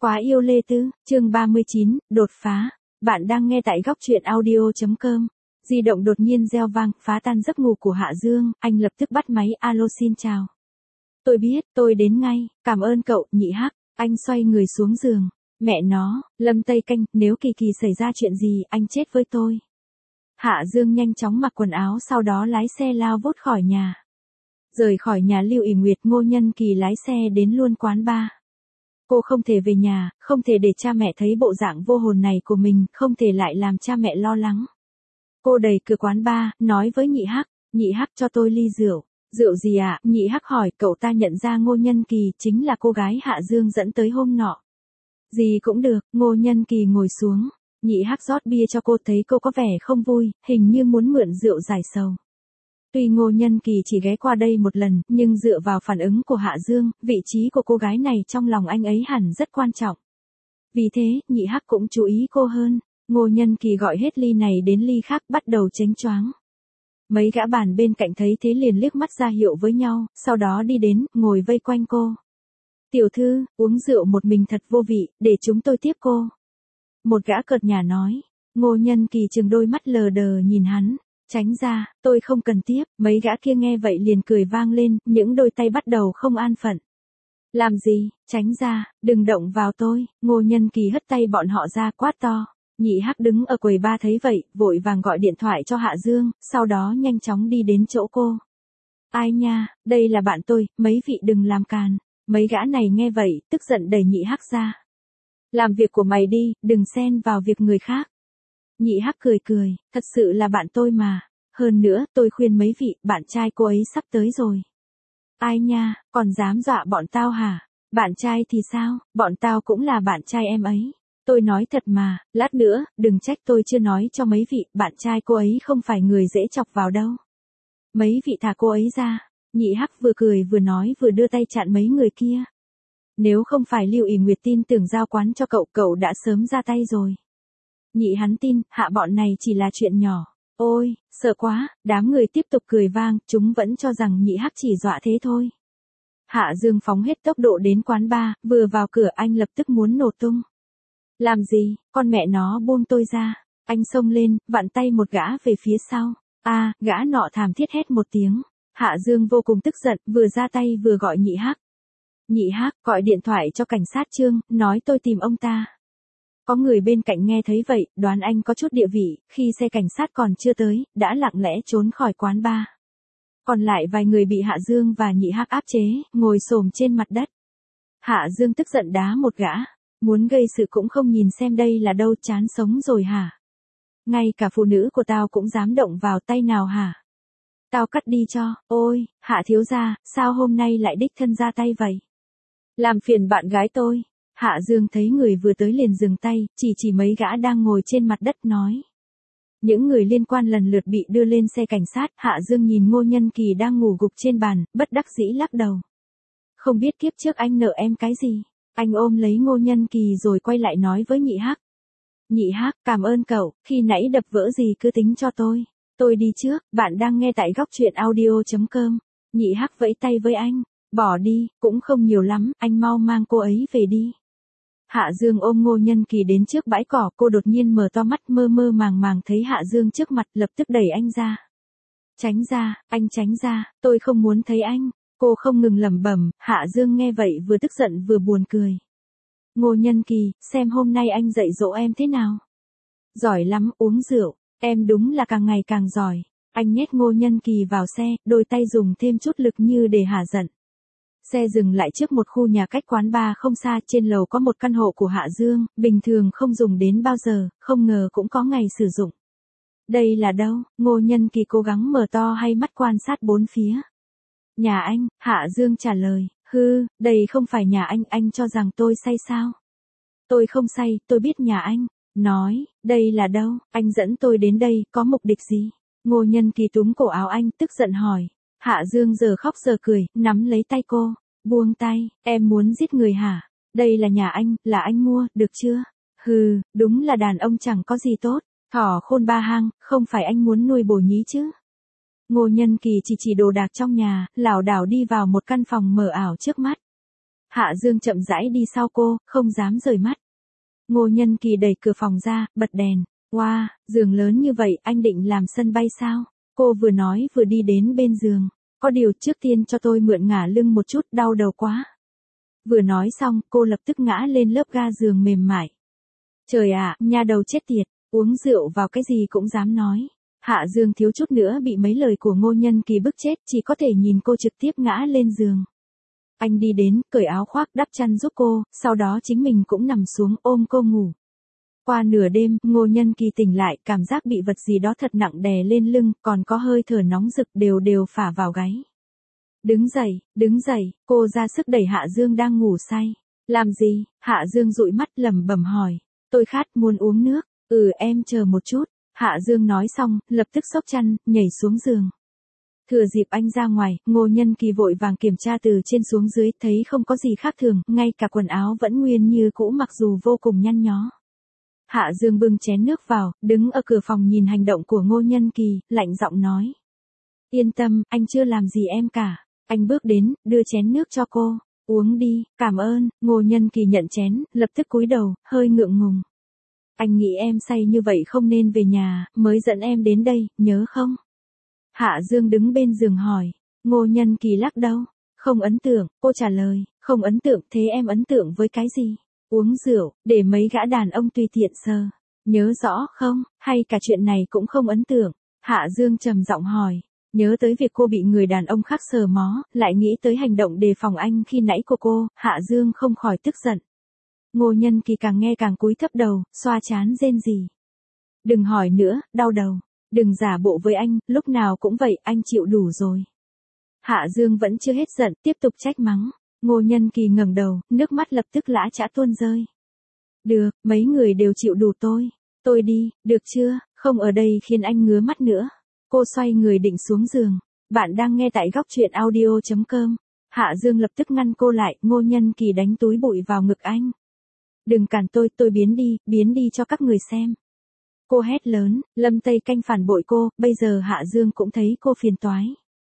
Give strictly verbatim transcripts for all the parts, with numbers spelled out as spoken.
Quá yêu Lê Tư, chương ba mươi chín, đột phá. Bạn đang nghe tại góc truyện audio.com. Di động đột nhiên reo vang, phá tan giấc ngủ của Hạ Dương, anh lập tức bắt máy. Alo, xin chào. Tôi biết, tôi đến ngay, cảm ơn cậu, Nhị Hắc. Anh xoay người xuống giường. Mẹ nó, Lâm Tây Canh, nếu Kỳ Kỳ xảy ra chuyện gì, anh chết với tôi. Hạ Dương nhanh chóng mặc quần áo, sau đó lái xe lao vút khỏi nhà. Rời khỏi nhà Lưu ỷ Nguyệt, Ngô Nhân Kỳ lái xe đến luôn quán bar. Cô không thể về nhà, không thể để cha mẹ thấy bộ dạng vô hồn này của mình, không thể lại làm cha mẹ lo lắng. Cô đẩy cửa quán bar, nói với Nhị Hắc, Nhị Hắc cho tôi ly rượu. Rượu gì ạ? À? Nhị Hắc hỏi. Cậu ta nhận ra Ngô Nhân Kỳ chính là cô gái Hạ Dương dẫn tới hôm nọ. Gì cũng được. Ngô Nhân Kỳ ngồi xuống. Nhị Hắc rót bia cho cô, thấy cô có vẻ không vui, hình như muốn mượn rượu giải sầu. Tuy Ngô Nhân Kỳ chỉ ghé qua đây một lần, nhưng dựa vào phản ứng của Hạ Dương, vị trí của cô gái này trong lòng anh ấy hẳn rất quan trọng. Vì thế, Nhị Hắc cũng chú ý cô hơn. Ngô Nhân Kỳ gọi hết ly này đến ly khác, bắt đầu chánh choáng. Mấy gã bàn bên cạnh thấy thế liền liếc mắt ra hiệu với nhau, sau đó đi đến, ngồi vây quanh cô. Tiểu thư, uống rượu một mình thật vô vị, để chúng tôi tiếp cô. Một gã cợt nhả nói. Ngô Nhân Kỳ trừng đôi mắt lờ đờ nhìn hắn. Tránh ra, tôi không cần tiếp. Mấy gã kia nghe vậy liền cười vang lên, những đôi tay bắt đầu không an phận. Làm gì, tránh ra, đừng động vào tôi. Ngô Nhân Kỳ hất tay bọn họ ra, quát to. Nhị Hắc đứng ở quầy ba thấy vậy, vội vàng gọi điện thoại cho Hạ Dương, sau đó nhanh chóng đi đến chỗ cô. Ai nha, đây là bạn tôi, mấy vị đừng làm càn. Mấy gã này nghe vậy, tức giận đẩy Nhị Hắc ra. Làm việc của mày đi, đừng xen vào việc người khác. Nhị Hắc cười cười, thật sự là bạn tôi mà. Hơn nữa, tôi khuyên mấy vị, bạn trai cô ấy sắp tới rồi. Ai nha, còn dám dọa bọn tao hả? Bạn trai thì sao, bọn tao cũng là bạn trai em ấy. Tôi nói thật mà, lát nữa, đừng trách tôi chưa nói cho mấy vị, bạn trai cô ấy không phải người dễ chọc vào đâu. Mấy vị thả cô ấy ra. Nhị Hắc vừa cười vừa nói vừa đưa tay chặn mấy người kia. Nếu không phải Lưu ỷ Nguyệt tin tưởng giao quán cho cậu, cậu đã sớm ra tay rồi. Nhị hắn tin, hạ bọn này chỉ là chuyện nhỏ. Ôi, sợ quá, đám người tiếp tục cười vang, chúng vẫn cho rằng Nhị Hắc chỉ dọa thế thôi. Hạ Dương phóng hết tốc độ đến quán bar, vừa vào cửa anh lập tức muốn nổ tung. Làm gì, con mẹ nó buông tôi ra. Anh xông lên, vặn tay một gã về phía sau. A, à, gã nọ thảm thiết hét một tiếng. Hạ Dương vô cùng tức giận, vừa ra tay vừa gọi Nhị Hắc. Nhị Hắc, gọi điện thoại cho cảnh sát Trương, nói tôi tìm ông ta. Có người bên cạnh nghe thấy vậy, đoán anh có chút địa vị, khi xe cảnh sát còn chưa tới, đã lặng lẽ trốn khỏi quán bar. Còn lại vài người bị Hạ Dương và Nhị Hắc áp chế, ngồi xổm trên mặt đất. Hạ Dương tức giận đá một gã, muốn gây sự cũng không nhìn xem đây là đâu, chán sống rồi hả? Ngay cả phụ nữ của tao cũng dám động vào tay nào hả? Tao cắt đi cho. Ôi, Hạ thiếu gia, sao hôm nay lại đích thân ra tay vậy? Làm phiền bạn gái tôi. Hạ Dương thấy người vừa tới liền dừng tay, chỉ chỉ mấy gã đang ngồi trên mặt đất nói. Những người liên quan lần lượt bị đưa lên xe cảnh sát. Hạ Dương nhìn Ngô Nhân Kỳ đang ngủ gục trên bàn, bất đắc dĩ lắc đầu. Không biết kiếp trước anh nợ em cái gì. Anh ôm lấy Ngô Nhân Kỳ rồi quay lại nói với Nhị Hắc. Nhị Hắc, cảm ơn cậu, khi nãy đập vỡ gì cứ tính cho tôi. Tôi đi trước, bạn đang nghe tại góc truyện audio.com. Nhị Hắc vẫy tay với anh. Bỏ đi, cũng không nhiều lắm, anh mau mang cô ấy về đi. Hạ Dương ôm Ngô Nhân Kỳ đến trước bãi cỏ, cô đột nhiên mở to mắt mơ mơ màng màng thấy Hạ Dương trước mặt, lập tức đẩy anh ra. Tránh ra, anh tránh ra, tôi không muốn thấy anh. Cô không ngừng lẩm bẩm. Hạ Dương nghe vậy vừa tức giận vừa buồn cười. Ngô Nhân Kỳ, xem hôm nay anh dạy dỗ em thế nào. Giỏi lắm, uống rượu, em đúng là càng ngày càng giỏi. Anh nhét Ngô Nhân Kỳ vào xe, đôi tay dùng thêm chút lực như để hả giận. Xe dừng lại trước một khu nhà cách quán bar không xa, trên lầu có một căn hộ của Hạ Dương, bình thường không dùng đến bao giờ, không ngờ cũng có ngày sử dụng. Đây là đâu? Ngô Nhân Kỳ cố gắng mở to hai mắt quan sát bốn phía. Nhà anh, Hạ Dương trả lời, hư, đây không phải nhà anh, anh cho rằng tôi say sao? Tôi không say, tôi biết nhà anh. Nói, đây là đâu, anh dẫn tôi đến đây, có mục đích gì? Ngô Nhân Kỳ túm cổ áo anh, tức giận hỏi. Hạ Dương giờ khóc giờ cười, nắm lấy tay cô. Buông tay, em muốn giết người hả? Đây là nhà anh, là anh mua, được chưa? Hừ, đúng là đàn ông chẳng có gì tốt. Thỏ khôn ba hang, không phải anh muốn nuôi bồ nhí chứ? Ngô Nhân Kỳ chỉ chỉ đồ đạc trong nhà, lảo đảo đi vào một căn phòng mờ ảo trước mắt. Hạ Dương chậm rãi đi sau cô, không dám rời mắt. Ngô Nhân Kỳ đẩy cửa phòng ra, bật đèn. Wow, giường lớn như vậy, anh định làm sân bay sao? Cô vừa nói vừa đi đến bên giường. Có điều trước tiên cho tôi mượn ngả lưng một chút, đau đầu quá. Vừa nói xong, cô lập tức ngã lên lớp ga giường mềm mại. Trời ạ, nha đầu chết tiệt, uống rượu vào cái gì cũng dám nói. Hạ Dương thiếu chút nữa bị mấy lời của Ngô Nhân Kỳ bức chết, chỉ có thể nhìn cô trực tiếp ngã lên giường. Anh đi đến, cởi áo khoác đắp chăn giúp cô, sau đó chính mình cũng nằm xuống ôm cô ngủ. Qua nửa đêm, Ngô Nhân Kỳ tỉnh lại, cảm giác bị vật gì đó thật nặng đè lên lưng, còn có hơi thở nóng rực đều đều phả vào gáy. Đứng dậy, đứng dậy, cô ra sức đẩy Hạ Dương đang ngủ say. Làm gì? Hạ Dương dụi mắt lẩm bẩm hỏi. Tôi khát, muốn uống nước. Ừ, em chờ một chút. Hạ Dương nói xong, lập tức xốc chăn, nhảy xuống giường. Thừa dịp anh ra ngoài, Ngô Nhân Kỳ vội vàng kiểm tra từ trên xuống dưới, thấy không có gì khác thường, ngay cả quần áo vẫn nguyên như cũ mặc dù vô cùng nhăn nhó. Hạ Dương bưng chén nước vào, đứng ở cửa phòng nhìn hành động của Ngô Nhân Kỳ, lạnh giọng nói. Yên tâm, anh chưa làm gì em cả. Anh bước đến, đưa chén nước cho cô. Uống đi, cảm ơn. Ngô Nhân Kỳ nhận chén, lập tức cúi đầu, hơi ngượng ngùng. Anh nghĩ em say như vậy không nên về nhà, mới dẫn em đến đây, nhớ không? Hạ Dương đứng bên giường hỏi. Ngô Nhân Kỳ lắc đầu. Không ấn tượng, cô trả lời. Không ấn tượng, thế em ấn tượng với cái gì? Uống rượu, để mấy gã đàn ông tùy tiện sờ. Nhớ rõ không, hay cả chuyện này cũng không ấn tượng? Hạ Dương trầm giọng hỏi. Nhớ tới việc cô bị người đàn ông khác sờ mó, lại nghĩ tới hành động đề phòng anh khi nãy của cô, Hạ Dương không khỏi tức giận. Ngô Nhân Kỳ càng nghe càng cúi thấp đầu, xoa trán rên rỉ. Đừng hỏi nữa, đau đầu. Đừng giả bộ với anh, lúc nào cũng vậy, anh chịu đủ rồi. Hạ Dương vẫn chưa hết giận, tiếp tục trách mắng. Ngô Nhân Kỳ ngẩng đầu, nước mắt lập tức lã chã tuôn rơi. Được, mấy người đều chịu đủ tôi. Tôi đi, được chưa, không ở đây khiến anh ngứa mắt nữa. Cô xoay người định xuống giường. Bạn đang nghe tại góc truyện audio chấm com. Hạ Dương lập tức ngăn cô lại, Ngô Nhân Kỳ đánh túi bụi vào ngực anh. Đừng cản tôi, tôi biến đi, biến đi cho các người xem. Cô hét lớn, Lâm Tây Canh phản bội cô, bây giờ Hạ Dương cũng thấy cô phiền toái.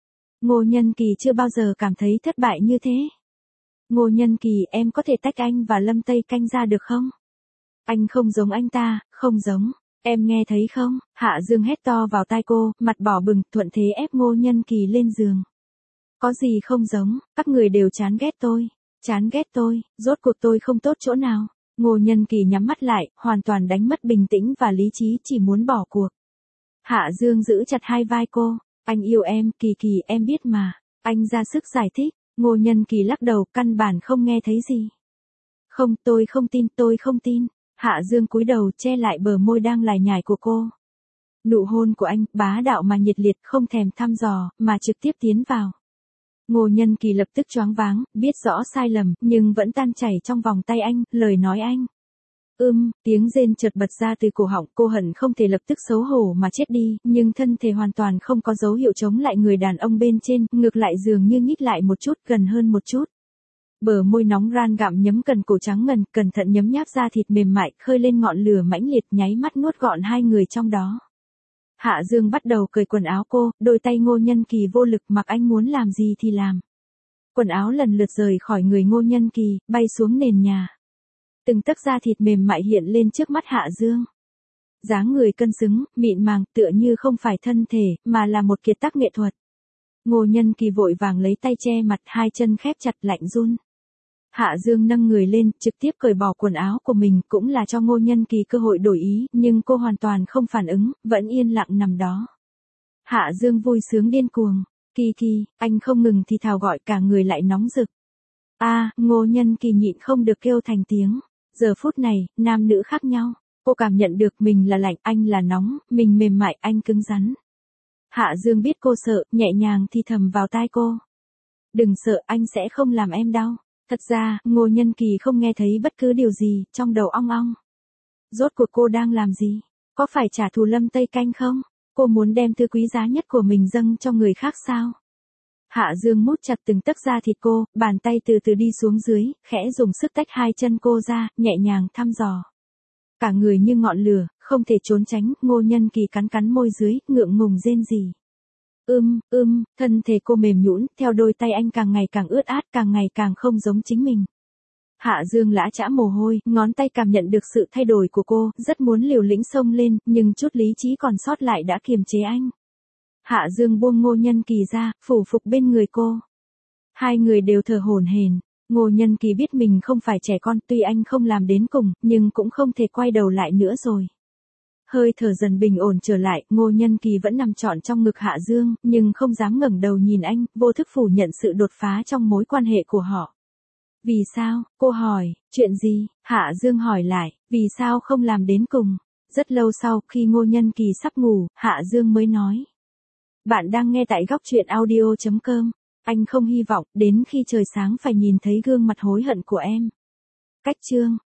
Ngô Nhân Kỳ chưa bao giờ cảm thấy thất bại như thế. Ngô Nhân Kỳ, em có thể tách anh và Lâm Tây Canh ra được không? Anh không giống anh ta, không giống. Em nghe thấy không? Hạ Dương hét to vào tai cô, mặt đỏ bừng, thuận thế ép Ngô Nhân Kỳ lên giường. Có gì không giống, các người đều chán ghét tôi. Chán ghét tôi, rốt cuộc tôi không tốt chỗ nào. Ngô Nhân Kỳ nhắm mắt lại, hoàn toàn đánh mất bình tĩnh và lý trí, chỉ muốn bỏ cuộc. Hạ Dương giữ chặt hai vai cô. Anh yêu em, Kỳ Kỳ, em biết mà. Anh ra sức giải thích. Ngô Nhân Kỳ lắc đầu, căn bản không nghe thấy gì. Không, tôi không tin, tôi không tin. Hạ Dương cúi đầu che lại bờ môi đang lải nhải của cô. Nụ hôn của anh, bá đạo mà nhiệt liệt, không thèm thăm dò, mà trực tiếp tiến vào. Ngô Nhân Kỳ lập tức choáng váng, biết rõ sai lầm, nhưng vẫn tan chảy trong vòng tay anh, lời nói anh. Ưm, tiếng rên chợt bật ra từ cổ họng, cô hận không thể lập tức xấu hổ mà chết đi, nhưng thân thể hoàn toàn không có dấu hiệu chống lại người đàn ông bên trên, ngược lại dường như nhích lại một chút, gần hơn một chút. Bờ môi nóng ran gặm nhấm cần cổ trắng ngần, cẩn thận nhấm nháp da thịt mềm mại, khơi lên ngọn lửa mãnh liệt, nháy mắt nuốt gọn hai người trong đó. Hạ Dương bắt đầu cởi quần áo cô, đôi tay Ngô Nhân Kỳ vô lực, mặc anh muốn làm gì thì làm. Quần áo lần lượt rời khỏi người Ngô Nhân Kỳ, bay xuống nền nhà. Từng tấc da thịt mềm mại hiện lên trước mắt Hạ Dương. Dáng người cân xứng, mịn màng, tựa như không phải thân thể, mà là một kiệt tác nghệ thuật. Ngô Nhân Kỳ vội vàng lấy tay che mặt, hai chân khép chặt, lạnh run. Hạ Dương nâng người lên, trực tiếp cởi bỏ quần áo của mình, cũng là cho Ngô Nhân Kỳ cơ hội đổi ý, nhưng cô hoàn toàn không phản ứng, vẫn yên lặng nằm đó. Hạ Dương vui sướng điên cuồng. Kỳ Kỳ, anh không ngừng thì thào gọi, cả người lại nóng rực. A, Ngô Nhân Kỳ nhịn không được kêu thành tiếng. Giờ phút này, nam nữ khác nhau. Cô cảm nhận được mình là lạnh, anh là nóng, mình mềm mại, anh cứng rắn. Hạ Dương biết cô sợ, nhẹ nhàng thì thầm vào tai cô. Đừng sợ, anh sẽ không làm em đau. Thật ra, Ngô Nhân Kỳ không nghe thấy bất cứ điều gì, trong đầu ong ong. Rốt cuộc cô đang làm gì? Có phải trả thù Lâm Tây Canh không? Cô muốn đem thứ quý giá nhất của mình dâng cho người khác sao? Hạ Dương mút chặt từng tấc da thịt cô, bàn tay từ từ đi xuống dưới, khẽ dùng sức tách hai chân cô ra, nhẹ nhàng thăm dò. Cả người như ngọn lửa, không thể trốn tránh, Ngô Nhân Kỳ cắn cắn môi dưới, ngượng ngùng rên rỉ. Ưm, ưm, thân thể cô mềm nhũn, theo đôi tay anh càng ngày càng ướt át, càng ngày càng không giống chính mình. Hạ Dương lã chã mồ hôi, ngón tay cảm nhận được sự thay đổi của cô, rất muốn liều lĩnh xông lên, nhưng chút lý trí còn sót lại đã kiềm chế anh. Hạ Dương buông Ngô Nhân Kỳ ra, phủ phục bên người cô. Hai người đều thở hổn hển. Ngô Nhân Kỳ biết mình không phải trẻ con, tuy anh không làm đến cùng, nhưng cũng không thể quay đầu lại nữa rồi. Hơi thở dần bình ổn trở lại, Ngô Nhân Kỳ vẫn nằm trọn trong ngực Hạ Dương, nhưng không dám ngẩng đầu nhìn anh, vô thức phủ nhận sự đột phá trong mối quan hệ của họ. Vì sao? Cô hỏi. Chuyện gì? Hạ Dương hỏi lại. Vì sao không làm đến cùng? Rất lâu sau, khi Ngô Nhân Kỳ sắp ngủ, Hạ Dương mới nói. Bạn đang nghe tại góc truyện audio chấm com. Anh không hy vọng, đến khi trời sáng phải nhìn thấy gương mặt hối hận của em. Cách chương.